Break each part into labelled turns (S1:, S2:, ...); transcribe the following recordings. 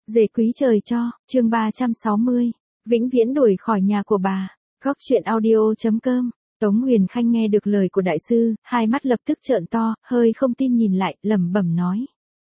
S1: Dề quý trời cho, chương 360, vĩnh viễn đuổi khỏi nhà của bà. Góc truyện audio.com. Tống Huyền Khanh nghe được lời của đại sư, hai mắt lập tức trợn to, hơi không tin nhìn lại, lẩm bẩm nói.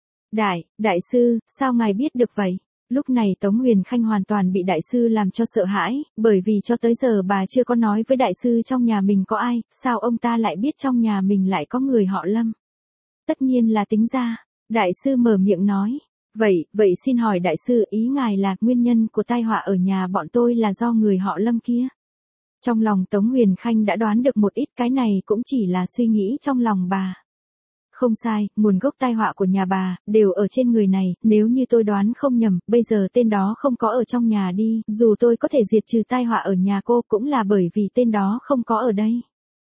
S1: Đại sư, sao ngài biết được vậy? Lúc này Tống Huyền Khanh hoàn toàn bị đại sư làm cho sợ hãi, bởi vì cho tới giờ bà chưa có nói với đại sư trong nhà mình có ai, sao ông ta lại biết trong nhà mình lại có người họ Lâm? Tất nhiên là tính ra. Đại sư mở miệng nói. Vậy xin hỏi đại sư, ý ngài là nguyên nhân của tai họa ở nhà bọn tôi là do người họ Lâm kia? Trong lòng Tống Huyền Khanh đã đoán được một ít, cái này cũng chỉ là suy nghĩ trong lòng bà. Không sai, nguồn gốc tai họa của nhà bà, đều ở trên người này, nếu như tôi đoán không nhầm, bây giờ tên đó không có ở trong nhà đi, dù tôi có thể diệt trừ tai họa ở nhà cô cũng là bởi vì tên đó không có ở đây.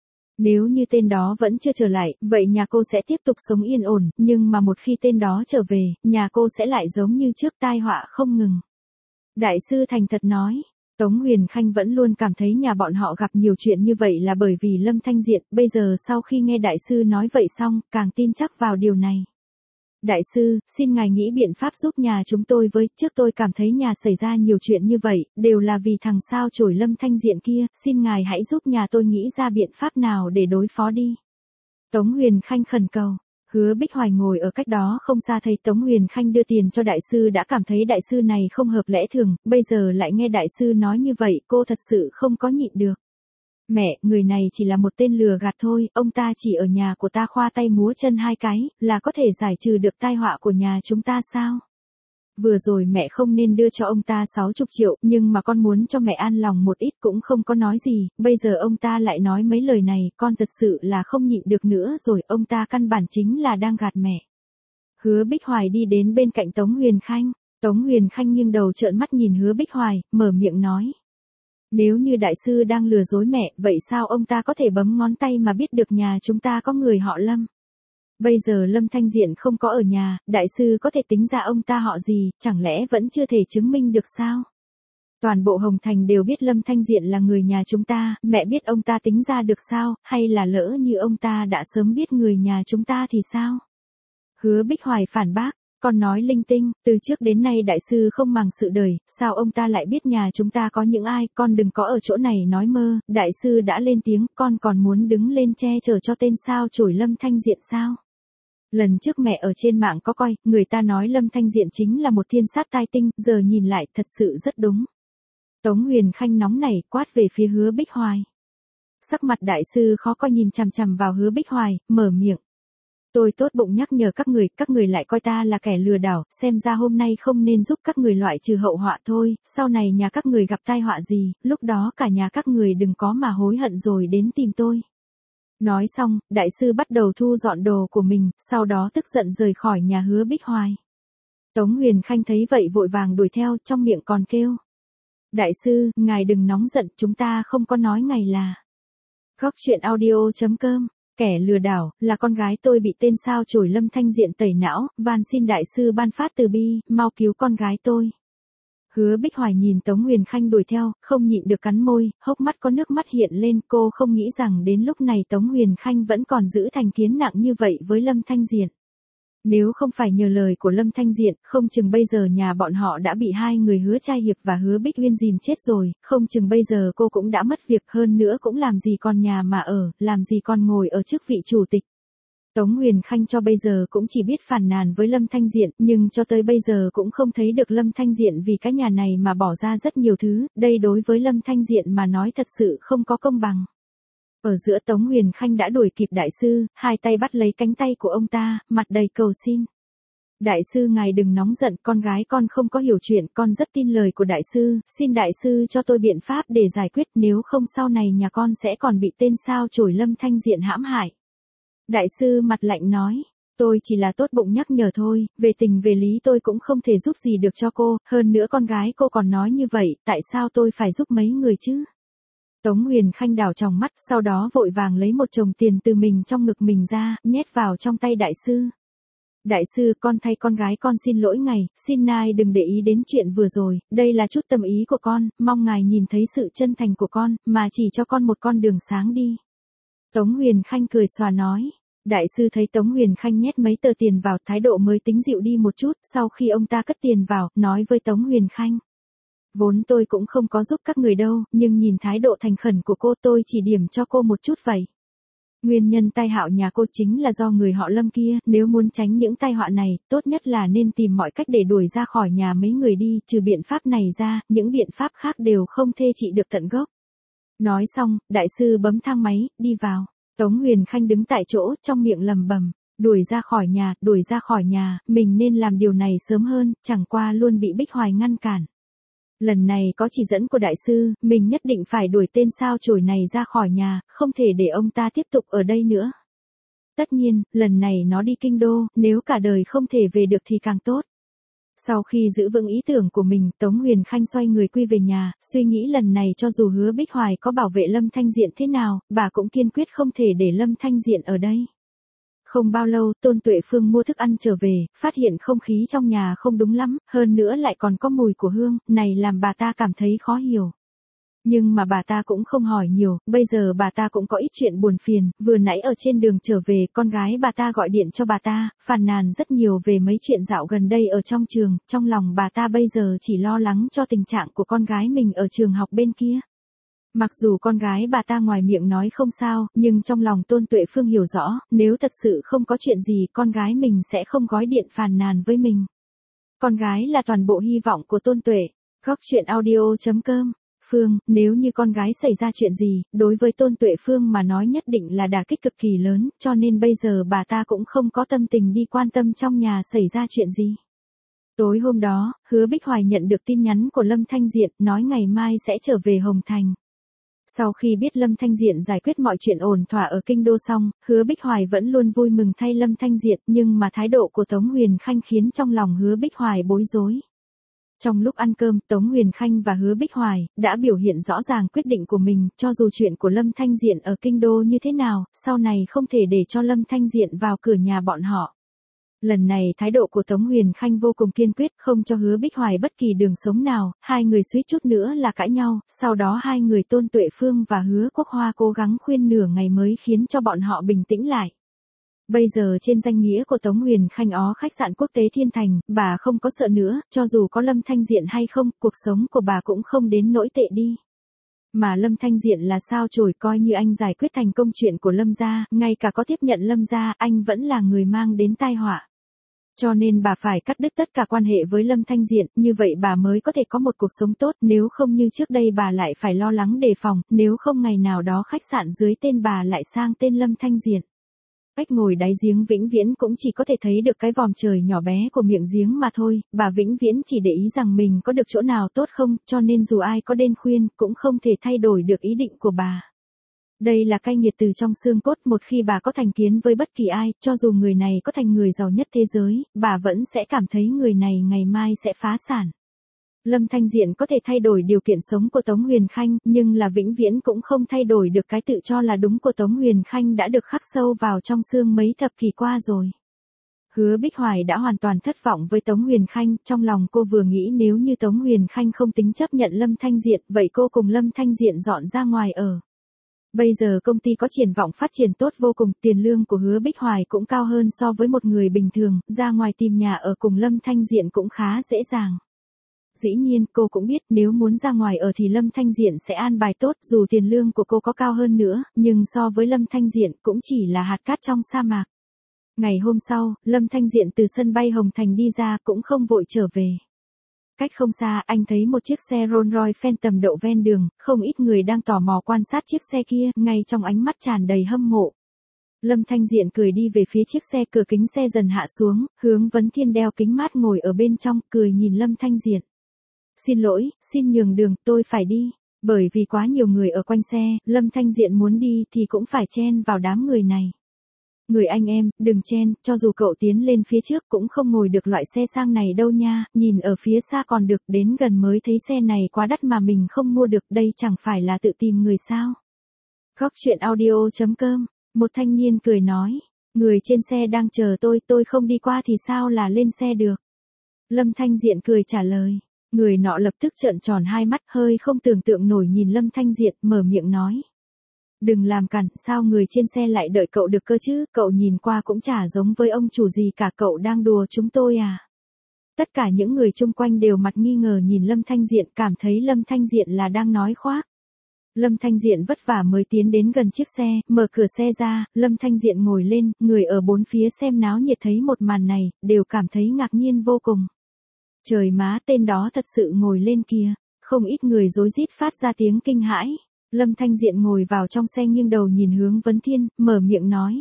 S1: Nếu như tên đó vẫn chưa trở lại, vậy nhà cô sẽ tiếp tục sống yên ổn, nhưng mà một khi tên đó trở về, nhà cô sẽ lại giống như trước, tai họa không ngừng. Đại sư thành thật nói. Tống Huyền Khanh vẫn luôn cảm thấy nhà bọn họ gặp nhiều chuyện như vậy là bởi vì Lâm Thanh Diện, bây giờ sau khi nghe đại sư nói vậy xong, càng tin chắc vào điều này. Đại sư, xin ngài nghĩ biện pháp giúp nhà chúng tôi với, trước tôi cảm thấy nhà xảy ra nhiều chuyện như vậy, đều là vì thằng sao chổi Lâm Thanh Diện kia, xin ngài hãy giúp nhà tôi nghĩ ra biện pháp nào để đối phó đi. Tống Huyền Khanh khẩn cầu. Hứa Bích Hoài ngồi ở cách đó không xa thấy Tống Huyền Khanh đưa tiền cho đại sư đã cảm thấy đại sư này không hợp lẽ thường, bây giờ lại nghe đại sư nói như vậy, cô thật sự không có nhịn được. Mẹ, người này chỉ là một tên lừa gạt thôi, ông ta chỉ ở nhà của ta khoa tay múa chân hai cái, là có thể giải trừ được tai họa của nhà chúng ta sao? Vừa rồi mẹ không nên đưa cho ông ta 60 triệu, nhưng mà con muốn cho mẹ an lòng một ít cũng không có nói gì, bây giờ ông ta lại nói mấy lời này, con thật sự là không nhịn được nữa rồi, ông ta căn bản chính là đang gạt mẹ. Hứa Bích Hoài đi đến bên cạnh Tống Huyền Khanh, Tống Huyền Khanh nghiêng đầu trợn mắt nhìn Hứa Bích Hoài, mở miệng nói. Nếu như đại sư đang lừa dối mẹ, vậy sao ông ta có thể bấm ngón tay mà biết được nhà chúng ta có người họ Lâm? Bây giờ Lâm Thanh Diện không có ở nhà, đại sư có thể tính ra ông ta họ gì, chẳng lẽ vẫn chưa thể chứng minh được sao? Toàn bộ Hồng Thành đều biết Lâm Thanh Diện là người nhà chúng ta, mẹ biết ông ta tính ra được sao, hay là lỡ như ông ta đã sớm biết người nhà chúng ta thì sao? Hứa Bích Hoài phản bác, con nói linh tinh, từ trước đến nay đại sư không màng sự đời, sao ông ta lại biết nhà chúng ta có những ai, con đừng có ở chỗ này nói mơ, đại sư đã lên tiếng, con còn muốn đứng lên che chở cho tên sao chổi Lâm Thanh Diện sao? Lần trước mẹ ở trên mạng có coi, người ta nói Lâm Thanh Diện chính là một thiên sát tai tinh, giờ nhìn lại thật sự rất đúng. Tống Huyền Khanh nóng nảy quát về phía Hứa Bích Hoài. Sắc mặt đại sư khó coi nhìn chằm chằm vào Hứa Bích Hoài, mở miệng. Tôi tốt bụng nhắc nhở các người lại coi ta là kẻ lừa đảo, xem ra hôm nay không nên giúp các người loại trừ hậu họa thôi, sau này nhà các người gặp tai họa gì, lúc đó cả nhà các người đừng có mà hối hận rồi đến tìm tôi. Nói xong, đại sư bắt đầu thu dọn đồ của mình, sau đó tức giận rời khỏi nhà Hứa Bích Hoài. Tống Huyền Khanh thấy vậy vội vàng đuổi theo, trong miệng còn kêu. Đại sư, ngài đừng nóng giận, chúng ta không có nói ngài là. Góc truyện audio.com. Kẻ lừa đảo, là con gái tôi bị tên sao chổi Lâm Thanh Diện tẩy não, van xin đại sư ban phát từ bi, mau cứu con gái tôi. Hứa Bích Hoài nhìn Tống Huyền Khanh đuổi theo, không nhịn được cắn môi, hốc mắt có nước mắt hiện lên, cô không nghĩ rằng đến lúc này Tống Huyền Khanh vẫn còn giữ thành kiến nặng như vậy với Lâm Thanh Diện. Nếu không phải nhờ lời của Lâm Thanh Diện, không chừng bây giờ nhà bọn họ đã bị hai người Hứa Trai Hiệp và Hứa Bích Uyên dìm chết rồi, không chừng bây giờ cô cũng đã mất việc, hơn nữa cũng làm gì còn nhà mà ở, làm gì còn ngồi ở chức vị chủ tịch. Tống Huyền Khanh cho bây giờ cũng chỉ biết phàn nàn với Lâm Thanh Diện, nhưng cho tới bây giờ cũng không thấy được Lâm Thanh Diện vì cái nhà này mà bỏ ra rất nhiều thứ, đây đối với Lâm Thanh Diện mà nói thật sự không có công bằng. Ở giữa Tống Huyền Khanh đã đuổi kịp đại sư, hai tay bắt lấy cánh tay của ông ta, mặt đầy cầu xin. Đại sư ngài đừng nóng giận, con gái con không có hiểu chuyện, con rất tin lời của đại sư, xin đại sư cho tôi biện pháp để giải quyết, nếu không sau này nhà con sẽ còn bị tên sao chổi Lâm Thanh Diện hãm hại. Đại sư mặt lạnh nói, tôi chỉ là tốt bụng nhắc nhở thôi, về tình về lý tôi cũng không thể giúp gì được cho cô, hơn nữa con gái cô còn nói như vậy, tại sao tôi phải giúp mấy người chứ? Tống Huyền Khanh đảo tròng mắt, sau đó vội vàng lấy một chồng tiền từ mình trong ngực mình ra, nhét vào trong tay đại sư. Đại sư, con thay con gái con xin lỗi ngài, xin ngài đừng để ý đến chuyện vừa rồi, đây là chút tâm ý của con, mong ngài nhìn thấy sự chân thành của con, mà chỉ cho con một con đường sáng đi. Tống Huyền Khanh cười xòa nói. Đại sư thấy Tống Huyền Khanh nhét mấy tờ tiền vào, thái độ mới tính dịu đi một chút, sau khi ông ta cất tiền vào, nói với Tống Huyền Khanh. Vốn tôi cũng không có giúp các người đâu, nhưng nhìn thái độ thành khẩn của cô tôi chỉ điểm cho cô một chút vậy. Nguyên nhân tai họa nhà cô chính là do người họ Lâm kia, nếu muốn tránh những tai họa này, tốt nhất là nên tìm mọi cách để đuổi ra khỏi nhà mấy người đi, trừ biện pháp này ra, những biện pháp khác đều không thể trị được tận gốc. Nói xong, đại sư bấm thang máy, đi vào. Tống Huyền Khanh đứng tại chỗ, trong miệng lầm bầm, đuổi ra khỏi nhà, mình nên làm điều này sớm hơn, chẳng qua luôn bị Bích Hoài ngăn cản. Lần này có chỉ dẫn của đại sư, mình nhất định phải đuổi tên sao chổi này ra khỏi nhà, không thể để ông ta tiếp tục ở đây nữa. Tất nhiên, lần này nó đi kinh đô, nếu cả đời không thể về được thì càng tốt. Sau khi giữ vững ý tưởng của mình, Tống Huyền Khanh xoay người quy về nhà, suy nghĩ lần này cho dù Hứa Bích Hoài có bảo vệ Lâm Thanh Diện thế nào, bà cũng kiên quyết không thể để Lâm Thanh Diện ở đây. Không bao lâu, Tôn Tuệ Phương mua thức ăn trở về, phát hiện không khí trong nhà không đúng lắm, hơn nữa lại còn có mùi của hương, này làm bà ta cảm thấy khó hiểu. Nhưng mà bà ta cũng không hỏi nhiều, bây giờ bà ta cũng có ít chuyện buồn phiền, vừa nãy ở trên đường trở về, con gái bà ta gọi điện cho bà ta, phàn nàn rất nhiều về mấy chuyện dạo gần đây ở trong trường, trong lòng bà ta bây giờ chỉ lo lắng cho tình trạng của con gái mình ở trường học bên kia. Mặc dù con gái bà ta ngoài miệng nói không sao, nhưng trong lòng Tôn Tuệ Phương hiểu rõ, nếu thật sự không có chuyện gì con gái mình sẽ không gói điện phàn nàn với mình. Con gái là toàn bộ hy vọng của Tôn Tuệ. Góc truyện audio.com. Phương, nếu như con gái xảy ra chuyện gì, đối với Tôn Tuệ Phương mà nói nhất định là đả kích cực kỳ lớn, cho nên bây giờ bà ta cũng không có tâm tình đi quan tâm trong nhà xảy ra chuyện gì. Tối hôm đó, Hứa Bích Hoài nhận được tin nhắn của Lâm Thanh Diện, nói ngày mai sẽ trở về Hồng Thành. Sau khi biết Lâm Thanh Diện giải quyết mọi chuyện ổn thỏa ở kinh đô xong, Hứa Bích Hoài vẫn luôn vui mừng thay Lâm Thanh Diện, nhưng mà thái độ của Tống Huyền Khanh khiến trong lòng Hứa Bích Hoài bối rối. Trong lúc ăn cơm, Tống Huyền Khanh và Hứa Bích Hoài đã biểu hiện rõ ràng quyết định của mình, cho dù chuyện của Lâm Thanh Diện ở kinh đô như thế nào, sau này không thể để cho Lâm Thanh Diện vào cửa nhà bọn họ. Lần này thái độ của Tống Huyền Khanh vô cùng kiên quyết, không cho Hứa Bích Hoài bất kỳ đường sống nào, hai người suýt chút nữa là cãi nhau, sau đó hai người Tôn Tuệ Phương và Hứa Quốc Hoa cố gắng khuyên nửa ngày mới khiến cho bọn họ bình tĩnh lại. Bây giờ trên danh nghĩa của Tống Huyền Khanh khách sạn quốc tế Thiên Thành, bà không có sợ nữa, cho dù có Lâm Thanh Diện hay không, cuộc sống của bà cũng không đến nỗi tệ đi. Mà Lâm Thanh Diện là sao chổi, coi như anh giải quyết thành công chuyện của Lâm gia, ngay cả có tiếp nhận Lâm gia, anh vẫn là người mang đến tai họa. Cho nên bà phải cắt đứt tất cả quan hệ với Lâm Thanh Diện, như vậy bà mới có thể có một cuộc sống tốt, nếu không như trước đây bà lại phải lo lắng đề phòng, nếu không ngày nào đó khách sạn dưới tên bà lại sang tên Lâm Thanh Diện. Cách ngồi đáy giếng vĩnh viễn cũng chỉ có thể thấy được cái vòm trời nhỏ bé của miệng giếng mà thôi, bà vĩnh viễn chỉ để ý rằng mình có được chỗ nào tốt không, cho nên dù ai có đến khuyên, cũng không thể thay đổi được ý định của bà. Đây là cay nghiệt từ trong xương cốt, một khi bà có thành kiến với bất kỳ ai, cho dù người này có thành người giàu nhất thế giới, bà vẫn sẽ cảm thấy người này ngày mai sẽ phá sản. Lâm Thanh Diện có thể thay đổi điều kiện sống của Tống Huyền Khanh, nhưng là vĩnh viễn cũng không thay đổi được cái tự cho là đúng của Tống Huyền Khanh đã được khắc sâu vào trong xương mấy thập kỷ qua rồi. Hứa Bích Hoài đã hoàn toàn thất vọng với Tống Huyền Khanh, trong lòng cô vừa nghĩ nếu như Tống Huyền Khanh không tính chấp nhận Lâm Thanh Diện, vậy cô cùng Lâm Thanh Diện dọn ra ngoài ở. Bây giờ công ty có triển vọng phát triển tốt vô cùng, tiền lương của Hứa Bích Hoài cũng cao hơn so với một người bình thường, ra ngoài tìm nhà ở cùng Lâm Thanh Diện cũng khá dễ dàng. Dĩ nhiên, cô cũng biết nếu muốn ra ngoài ở thì Lâm Thanh Diện sẽ an bài tốt, dù tiền lương của cô có cao hơn nữa, nhưng so với Lâm Thanh Diện cũng chỉ là hạt cát trong sa mạc. Ngày hôm sau, Lâm Thanh Diện từ sân bay Hồng Thành đi ra cũng không vội trở về. Cách không xa, anh thấy một chiếc xe Rolls-Royce Phantom đậu ven đường, không ít người đang tò mò quan sát chiếc xe kia, ngay trong ánh mắt tràn đầy hâm mộ. Lâm Thanh Diện cười đi về phía chiếc xe, cửa kính xe dần hạ xuống, Hướng Vấn Thiên đeo kính mát ngồi ở bên trong, cười nhìn Lâm Thanh Diện. Xin lỗi, xin nhường đường, tôi phải đi. Bởi vì quá nhiều người ở quanh xe, Lâm Thanh Diện muốn đi thì cũng phải chen vào đám người này. Người anh em, đừng chen, cho dù cậu tiến lên phía trước cũng không ngồi được loại xe sang này đâu nha, nhìn ở phía xa còn được, đến gần mới thấy xe này quá đắt mà mình không mua được, đây chẳng phải là tự tìm người sao. Góc truyện audio.com, một thanh niên cười nói, người trên xe đang chờ tôi không đi qua thì sao là lên xe được. Lâm Thanh Diện cười trả lời, người nọ lập tức trợn tròn hai mắt, hơi không tưởng tượng nổi nhìn Lâm Thanh Diện, mở miệng nói. Đừng làm cản, sao người trên xe lại đợi cậu được cơ chứ, cậu nhìn qua cũng chả giống với ông chủ gì cả, cậu đang đùa chúng tôi à? Tất cả những người chung quanh đều mặt nghi ngờ nhìn Lâm Thanh Diện, cảm thấy Lâm Thanh Diện là đang nói khoác. Lâm Thanh Diện vất vả mới tiến đến gần chiếc xe, mở cửa xe ra, Lâm Thanh Diện ngồi lên, người ở bốn phía xem náo nhiệt thấy một màn này, đều cảm thấy ngạc nhiên vô cùng. Trời má, tên đó thật sự ngồi lên kìa, không ít người rối rít phát ra tiếng kinh hãi. Lâm Thanh Diện ngồi vào trong xe nghiêng đầu nhìn Hướng Vấn Thiên, mở miệng nói.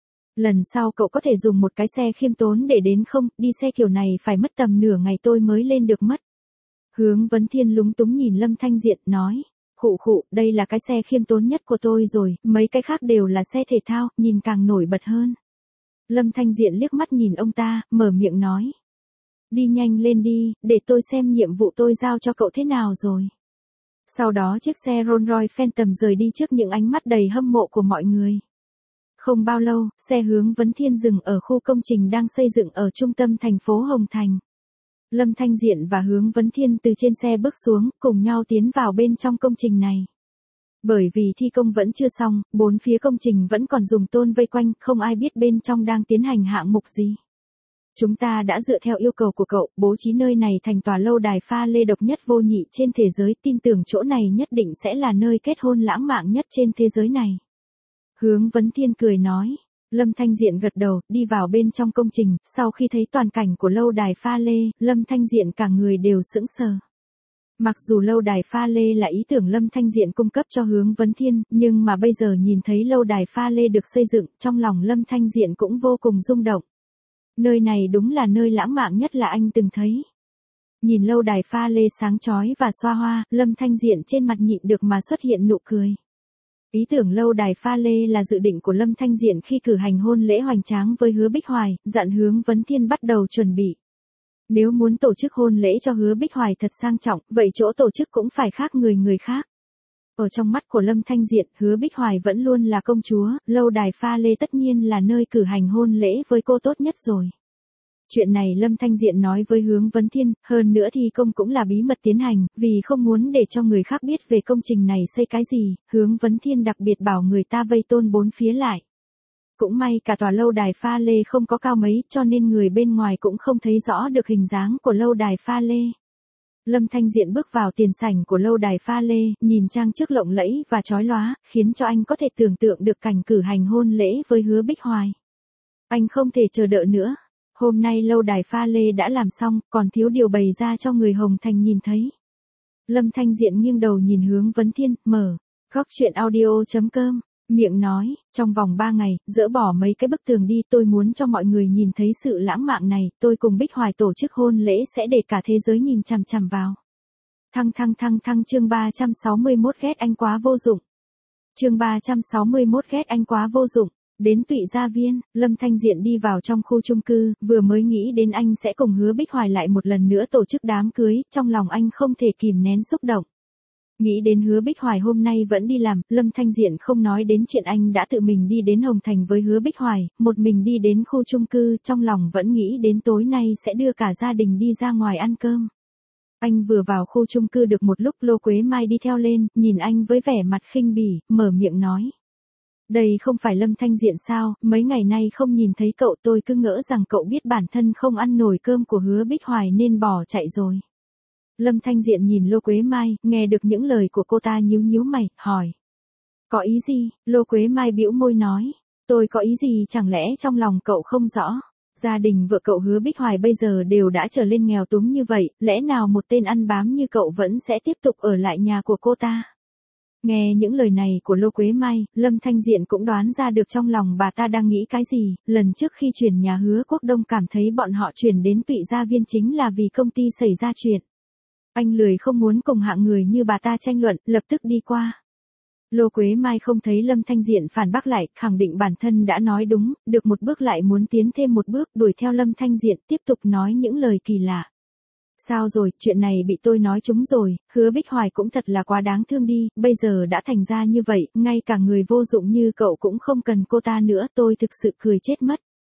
S1: Lần sau cậu có thể dùng một cái xe khiêm tốn để đến không, đi xe kiểu này phải mất tầm nửa ngày tôi mới lên được mất. Hướng Vấn Thiên lúng túng nhìn Lâm Thanh Diện, nói. Khụ khụ, đây là cái xe khiêm tốn nhất của tôi rồi, mấy cái khác đều là xe thể thao, nhìn càng nổi bật hơn. Lâm Thanh Diện liếc mắt nhìn ông ta, mở miệng nói. Đi nhanh lên đi, để tôi xem nhiệm vụ tôi giao cho cậu thế nào rồi. Sau đó chiếc xe Rolls-Royce Phantom rời đi trước những ánh mắt đầy hâm mộ của mọi người. Không bao lâu, xe Hướng Vấn Thiên dừng ở khu công trình đang xây dựng ở trung tâm thành phố Hồng Thành. Lâm Thanh Diện và Hướng Vấn Thiên từ trên xe bước xuống, cùng nhau tiến vào bên trong công trình này. Bởi vì thi công vẫn chưa xong, bốn phía công trình vẫn còn dùng tôn vây quanh, không ai biết bên trong đang tiến hành hạng mục gì. Chúng ta đã dựa theo yêu cầu của cậu, bố trí nơi này thành tòa lâu đài pha lê độc nhất vô nhị trên thế giới, tin tưởng chỗ này nhất định sẽ là nơi kết hôn lãng mạn nhất trên thế giới này. Hướng Vấn Thiên cười nói. Lâm Thanh Diện gật đầu, đi vào bên trong công trình, sau khi thấy toàn cảnh của lâu đài pha lê, Lâm Thanh Diện cả người đều sững sờ. Mặc dù lâu đài pha lê là ý tưởng Lâm Thanh Diện cung cấp cho Hướng Vấn Thiên, nhưng mà bây giờ nhìn thấy lâu đài pha lê được xây dựng, trong lòng Lâm Thanh Diện cũng vô cùng rung động. Nơi này đúng là nơi lãng mạn nhất là anh từng thấy. Nhìn lâu đài pha lê sáng chói và xoa hoa, Lâm Thanh Diện trên mặt nhịn được mà xuất hiện nụ cười. Ý tưởng lâu đài pha lê là dự định của Lâm Thanh Diện khi cử hành hôn lễ hoành tráng với Hứa Bích Hoài, dặn Hướng Vấn Thiên bắt đầu chuẩn bị. Nếu muốn tổ chức hôn lễ cho Hứa Bích Hoài thật sang trọng, vậy chỗ tổ chức cũng phải khác người khác. Ở trong mắt của Lâm Thanh Diện, Hứa Bích Hoài vẫn luôn là công chúa, lâu đài pha lê tất nhiên là nơi cử hành hôn lễ với cô tốt nhất rồi. Chuyện này Lâm Thanh Diện nói với Hướng Vấn Thiên, hơn nữa thì công cũng là bí mật tiến hành, vì không muốn để cho người khác biết về công trình này xây cái gì, Hướng Vấn Thiên đặc biệt bảo người ta vây tôn bốn phía lại. Cũng may cả tòa lâu đài pha lê không có cao mấy, cho nên người bên ngoài cũng không thấy rõ được hình dáng của lâu đài pha lê. Lâm Thanh Diện bước vào tiền sảnh của lâu đài pha lê, nhìn trang trước lộng lẫy và chói lóa, khiến cho anh có thể tưởng tượng được cảnh cử hành hôn lễ với Hứa Bích Hoài. Anh không thể chờ đợi nữa. Hôm nay lâu đài pha lê đã làm xong, còn thiếu điều bày ra cho người Hồng Thành nhìn thấy. Lâm Thanh Diện nghiêng đầu nhìn Hướng Vấn Thiên, mở, gocchuyenaudio.com, miệng nói, trong vòng 3 ngày, dỡ bỏ mấy cái bức tường đi, tôi muốn cho mọi người nhìn thấy sự lãng mạn này, tôi cùng Bích Hoài tổ chức hôn lễ sẽ để cả thế giới nhìn chằm chằm vào. Thăng chương 361 ghét anh quá vô dụng. Chương 361 ghét anh quá vô dụng. Đến Tụy Gia Viên, Lâm Thanh Diện đi vào trong khu chung cư, vừa mới nghĩ đến anh sẽ cùng Hứa Bích Hoài lại một lần nữa tổ chức đám cưới, trong lòng anh không thể kìm nén xúc động. Nghĩ đến Hứa Bích Hoài hôm nay vẫn đi làm, Lâm Thanh Diện không nói đến chuyện anh đã tự mình đi đến Hồng Thành với Hứa Bích Hoài, một mình đi đến khu chung cư, trong lòng vẫn nghĩ đến tối nay sẽ đưa cả gia đình đi ra ngoài ăn cơm. Anh vừa vào khu chung cư được một lúc, Lô Quế Mai đi theo lên, nhìn anh với vẻ mặt khinh bỉ, mở miệng nói. Đây không phải Lâm Thanh Diện sao, mấy ngày nay không nhìn thấy cậu, tôi cứ ngỡ rằng cậu biết bản thân không ăn nổi cơm của Hứa Bích Hoài nên bỏ chạy rồi. Lâm Thanh Diện nhìn Lô Quế Mai, nghe được những lời của cô ta nhíu mày, hỏi. Có ý gì? Lô Quế Mai bĩu môi nói. Tôi có ý gì, chẳng lẽ trong lòng cậu không rõ? Gia đình vợ cậu Hứa Bích Hoài bây giờ đều đã trở lên nghèo túng như vậy, lẽ nào một tên ăn bám như cậu vẫn sẽ tiếp tục ở lại nhà của cô ta? Nghe những lời này của Lô Quế Mai, Lâm Thanh Diện cũng đoán ra được trong lòng bà ta đang nghĩ cái gì, lần trước khi chuyển nhà Hứa Quốc Đông cảm thấy bọn họ chuyển đến Tụy Gia Viên chính là vì công ty xảy ra chuyện. Anh lười không muốn cùng hạng người như bà ta tranh luận, lập tức đi qua. Lô Quế Mai không thấy Lâm Thanh Diện phản bác lại, khẳng định bản thân đã nói đúng, được một bước lại muốn tiến thêm một bước, đuổi theo Lâm Thanh Diện tiếp tục nói những lời kỳ lạ. Sao rồi, chuyện này bị tôi nói trúng rồi, Hứa Bích Hoài cũng thật là quá đáng thương đi, bây giờ đã thành ra như vậy, ngay cả người vô dụng như cậu cũng không cần cô ta nữa, tôi thực sự cười chết mất.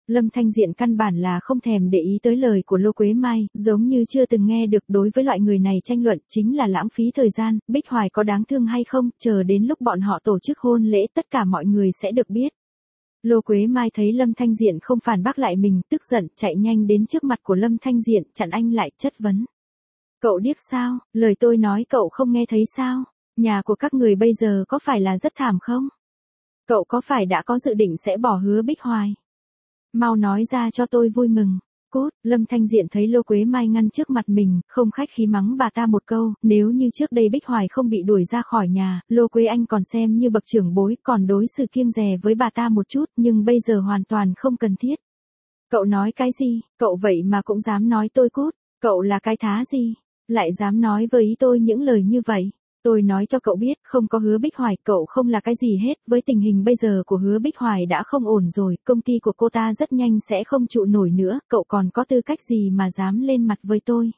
S1: Lâm Thanh Diện căn bản là không thèm để ý tới lời của Lô Quế Mai, giống như chưa từng nghe được. Đối với loại người này tranh luận chính là lãng phí thời gian, Bích Hoài có đáng thương hay không, chờ đến lúc bọn họ tổ chức hôn lễ tất cả mọi người sẽ được biết. Lô Quế Mai thấy Lâm Thanh Diện không phản bác lại mình, tức giận, chạy nhanh đến trước mặt của Lâm Thanh Diện, chặn anh lại, chất vấn. Cậu điếc sao, lời tôi nói cậu không nghe thấy sao? Nhà của các người bây giờ có phải là rất thảm không? Cậu có phải đã có dự định sẽ bỏ hứa Bích Hoài? Mau nói ra cho tôi vui mừng. Cút, Lâm Thanh Diện thấy Lô Quế Mai ngăn trước mặt mình, không khách khí mắng bà ta một câu, nếu như trước đây Bích Hoài không bị đuổi ra khỏi nhà, Lô Quế Anh còn xem như bậc trưởng bối, còn đối xử kiêng dè với bà ta một chút, nhưng bây giờ hoàn toàn không cần thiết. Cậu nói cái gì, cậu vậy mà cũng dám nói tôi cút, cậu là cái thá gì, lại dám nói với tôi những lời như vậy. Tôi nói cho cậu biết, không có hứa Bích Hoài, cậu không là cái gì hết, với tình hình bây giờ của hứa Bích Hoài đã không ổn rồi, công ty của cô ta rất nhanh sẽ không trụ nổi nữa, cậu còn có tư cách gì mà dám lên mặt với tôi.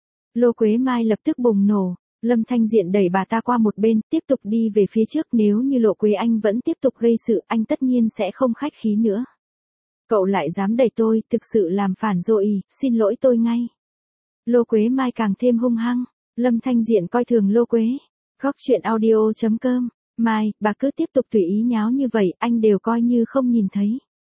S1: Lô Quế Mai lập tức bùng nổ, Lâm Thanh Diện đẩy bà ta qua một bên, tiếp tục đi về phía trước, nếu như Lô Quế Anh vẫn tiếp tục gây sự, anh tất nhiên sẽ không khách khí nữa. Cậu lại dám đẩy tôi, thực sự làm phản rồi, xin lỗi tôi ngay. Lô Quế Mai càng thêm hung hăng, Lâm Thanh Diện coi thường Lô Quế. Góc truyện audio.com, Mai, bà cứ tiếp tục tùy ý nháo như vậy, anh đều coi như không nhìn thấy.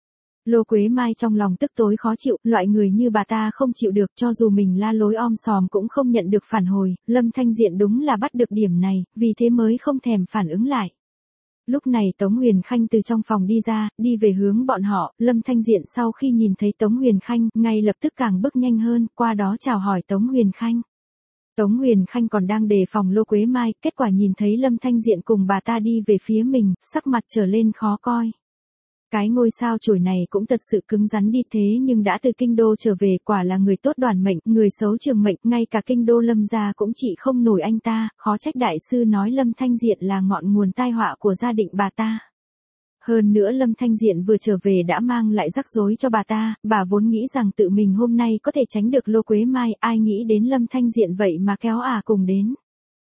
S1: Lô Quế Mai trong lòng tức tối khó chịu, loại người như bà ta không chịu được, cho dù mình la lối om sòm cũng không nhận được phản hồi, Lâm Thanh Diện đúng là bắt được điểm này, vì thế mới không thèm phản ứng lại. Lúc này Tống Huyền Khanh từ trong phòng đi ra, đi về hướng bọn họ, Lâm Thanh Diện sau khi nhìn thấy Tống Huyền Khanh, ngay lập tức càng bước nhanh hơn, qua đó chào hỏi Tống Huyền Khanh. Tống Huyền Khanh còn đang đề phòng Lô Quế Mai, kết quả nhìn thấy Lâm Thanh Diện cùng bà ta đi về phía mình, sắc mặt trở lên khó coi. Cái ngôi sao chổi này cũng thật sự cứng rắn đi, thế nhưng đã từ kinh đô trở về, quả là người tốt đoàn mệnh, người xấu trường mệnh, ngay cả kinh đô Lâm gia cũng trị không nổi anh ta, khó trách đại sư nói Lâm Thanh Diện là ngọn nguồn tai họa của gia đình bà ta. Hơn nữa Lâm Thanh Diện vừa trở về đã mang lại rắc rối cho bà ta, bà vốn nghĩ rằng tự mình hôm nay có thể tránh được Lô Quế Mai, ai nghĩ đến Lâm Thanh Diện vậy mà kéo cùng đến.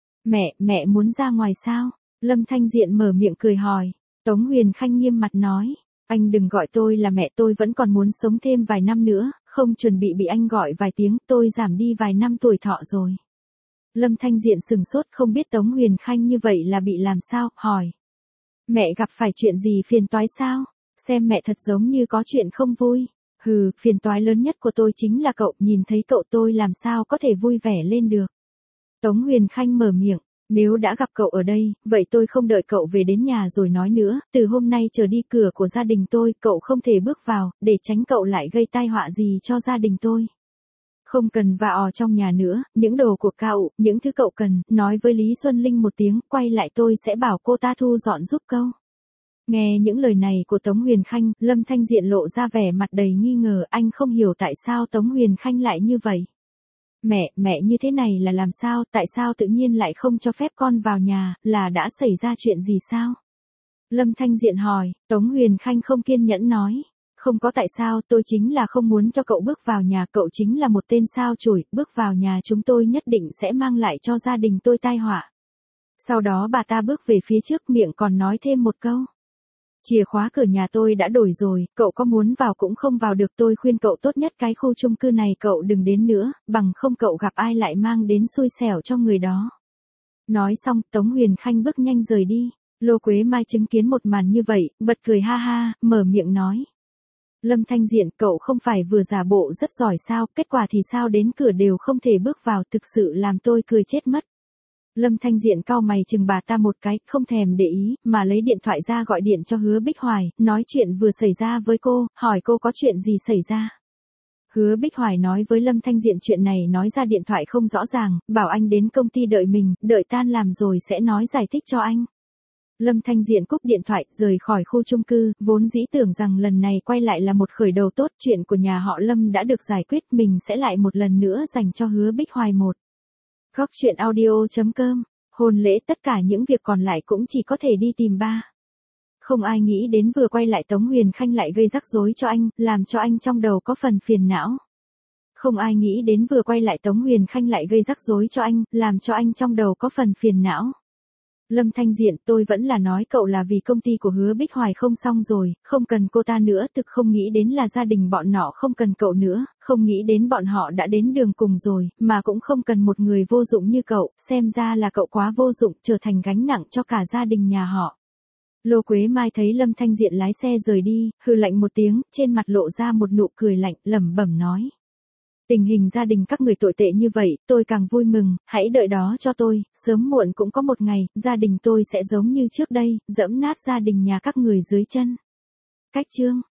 S1: Mẹ muốn ra ngoài sao? Lâm Thanh Diện mở miệng cười hỏi. Tống Huyền Khanh nghiêm mặt nói, anh đừng gọi tôi là mẹ, tôi vẫn còn muốn sống thêm vài năm nữa, không chuẩn bị anh gọi vài tiếng, tôi giảm đi vài năm tuổi thọ rồi. Lâm Thanh Diện sừng sốt, không biết Tống Huyền Khanh như vậy là bị làm sao, hỏi. Mẹ gặp phải chuyện gì phiền toái sao? Xem mẹ thật giống như có chuyện không vui. Hừ, phiền toái lớn nhất của tôi chính là cậu, nhìn thấy cậu tôi làm sao có thể vui vẻ lên được. Tống Huyền Khanh mở miệng, nếu đã gặp cậu ở đây, vậy tôi không đợi cậu về đến nhà rồi nói nữa, từ hôm nay trở đi cửa của gia đình tôi, cậu không thể bước vào, để tránh cậu lại gây tai họa gì cho gia đình tôi. Không cần và trong nhà nữa, những đồ của cậu, những thứ cậu cần, nói với Lý Xuân Linh một tiếng, quay lại tôi sẽ bảo cô ta thu dọn giúp câu. Nghe những lời này của Tống Huyền Khanh, Lâm Thanh Diện lộ ra vẻ mặt đầy nghi ngờ, anh không hiểu tại sao Tống Huyền Khanh lại như vậy. Mẹ như thế này là làm sao, tại sao tự nhiên lại không cho phép con vào nhà, là đã xảy ra chuyện gì sao? Lâm Thanh Diện hỏi, Tống Huyền Khanh không kiên nhẫn nói. Không có tại sao, tôi chính là không muốn cho cậu bước vào nhà, cậu chính là một tên sao chổi, bước vào nhà chúng tôi nhất định sẽ mang lại cho gia đình tôi tai họa. Sau đó bà ta bước về phía trước, miệng còn nói thêm một câu. Chìa khóa cửa nhà tôi đã đổi rồi, cậu có muốn vào cũng không vào được, tôi khuyên cậu tốt nhất cái khu chung cư này cậu đừng đến nữa, bằng không cậu gặp ai lại mang đến xui xẻo cho người đó. Nói xong, Tống Huyền Khanh bước nhanh rời đi, Lô Quế Mai chứng kiến một màn như vậy, bật cười ha ha, mở miệng nói. Lâm Thanh Diện, cậu không phải vừa giả bộ rất giỏi sao, kết quả thì sao đến cửa đều không thể bước vào, thực sự làm tôi cười chết mất. Lâm Thanh Diện cau mày chừng bà ta một cái, không thèm để ý, mà lấy điện thoại ra gọi điện cho Hứa Bích Hoài, nói chuyện vừa xảy ra với cô, hỏi cô có chuyện gì xảy ra. Hứa Bích Hoài nói với Lâm Thanh Diện chuyện này nói ra điện thoại không rõ ràng, bảo anh đến công ty đợi mình, đợi tan làm rồi sẽ nói giải thích cho anh. Lâm Thanh Diện cúp điện thoại, rời khỏi khu chung cư, vốn dĩ tưởng rằng lần này quay lại là một khởi đầu tốt, chuyện của nhà họ Lâm đã được giải quyết, mình sẽ lại một lần nữa dành cho Hứa Bích Hoài một. Góc truyện audio.com, hôn lễ tất cả những việc còn lại cũng chỉ có thể đi tìm ba. Không ai nghĩ đến vừa quay lại Tống Huyền Khanh lại gây rắc rối cho anh, làm cho anh trong đầu có phần phiền não. Không ai nghĩ đến vừa quay lại Tống Huyền Khanh lại gây rắc rối cho anh, làm cho anh trong đầu có phần phiền não. Lâm Thanh Diện, tôi vẫn là nói cậu là vì công ty của Hứa Bích Hoài không xong rồi, không cần cô ta nữa, thực không nghĩ đến là gia đình bọn nọ không cần cậu nữa, không nghĩ đến bọn họ đã đến đường cùng rồi, mà cũng không cần một người vô dụng như cậu, xem ra là cậu quá vô dụng, trở thành gánh nặng cho cả gia đình nhà họ. Lô Quế Mai thấy Lâm Thanh Diện lái xe rời đi, hừ lạnh một tiếng, trên mặt lộ ra một nụ cười lạnh, lẩm bẩm nói. Tình hình gia đình các người tồi tệ như vậy, tôi càng vui mừng, hãy đợi đó cho tôi, sớm muộn cũng có một ngày, gia đình tôi sẽ giống như trước đây, dẫm nát gia đình nhà các người dưới chân. Cách chương